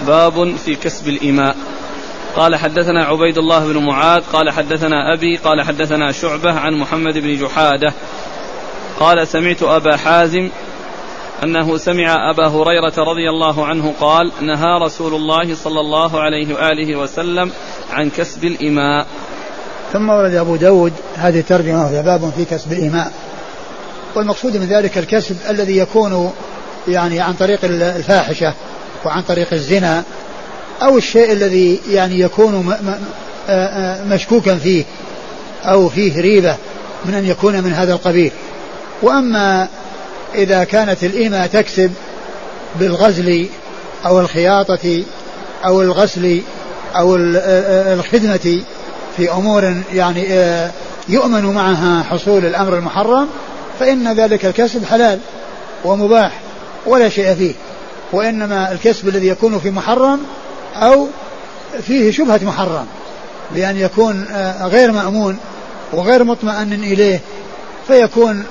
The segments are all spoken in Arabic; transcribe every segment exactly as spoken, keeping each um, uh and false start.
باب في كسب الإماء. قال حدثنا عبيد الله بن معاذ قال حدثنا أبي قال حدثنا شعبة عن محمد بن جحادة قال سمعت أبا حازم أنه سمع أبا هريرة رضي الله عنه قال نهى رسول الله صلى الله عليه وآله وسلم عن كسب الإماء. ثم ورد أبو داود هذه الترجمة وهي باب في كسب الإماء، والمقصود من ذلك الكسب الذي يكون يعني عن طريق الفاحشة وعن طريق الزنا أو الشيء الذي يعني يكون مشكوكا فيه أو فيه ريبة من أن يكون من هذا القبيل. وأما إذا كانت الإماء تكسب بالغزل أو الخياطة أو الغسل أو الخدمة في أمور يعني يؤمن معها حصول الأمر المحرم فإن ذلك الكسب حلال ومباح ولا شيء فيه. وإنما الكسب الذي يكون في محرم أو فيه شبهة محرم بأن يكون غير مأمون وغير مطمئن إليه فيكون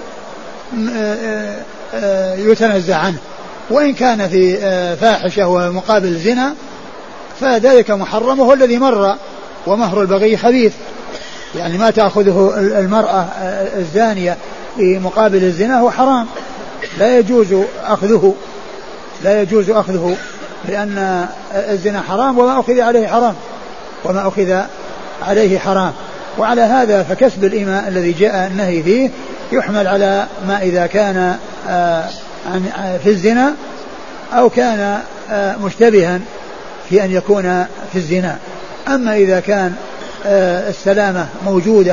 يتنزع عنه. وإن كان في فاحشة ومقابل زنا فذلك محرم وهو الذي مر ومهر البغي خبيث، يعني ما تأخذه المرأة الزانية في مقابل الزنا هو حرام لا يجوز أخذه لا يجوز أخذه لأن الزنا حرام وما أخذ عليه حرام وما أخذ عليه حرام. وعلى هذا فكسب الإماء الذي جاء النهي فيه يحمل على ما إذا كان في الزنا أو كان مشتبها في أن يكون في الزنا. أما إذا كان السلامة موجودة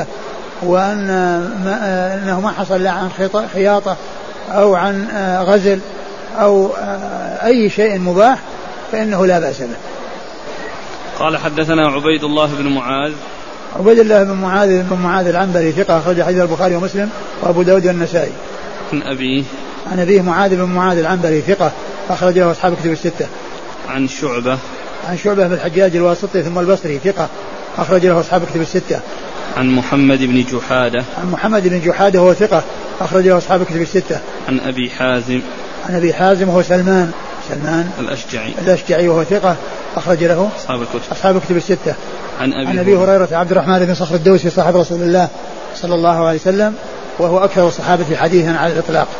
وأنه ما حصل لا عن خياطة أو عن غزل أو أي شيء مباح فإنه لا بأس به. قال حدثنا عبيد الله بن معاذ عبيد الله بن معاذ بن معاذ العنبري ثقة أخرج حديث البخاري ومسلم وأبو داود والنسائي. عن أبيه عن أبيه معاذ بن معاذ العنبري ثقة أخرج له أصحاب كتب الستة. عن شعبة عن شعبة بن الحجاج الواسطي ثم البصري ثقة أخرج له أصحاب كتب الستة. عن محمد بن جحادة عن محمد بن جحادة وهو ثقة أخرج له أصحاب كتب الستة. عن أبي حازم عن أبي حازم وهو سلمان سلمان الأشجعي الأشجعي وهو ثقة أخرج له أصحاب الكتب أصحاب الكتب الستة. عن أبي, عن أبي هريرة عبد الرحمن بن صخر الدوسي صاحب رسول الله صلى الله عليه وسلم وهو أكثر الصحابة حديثا على الإطلاق.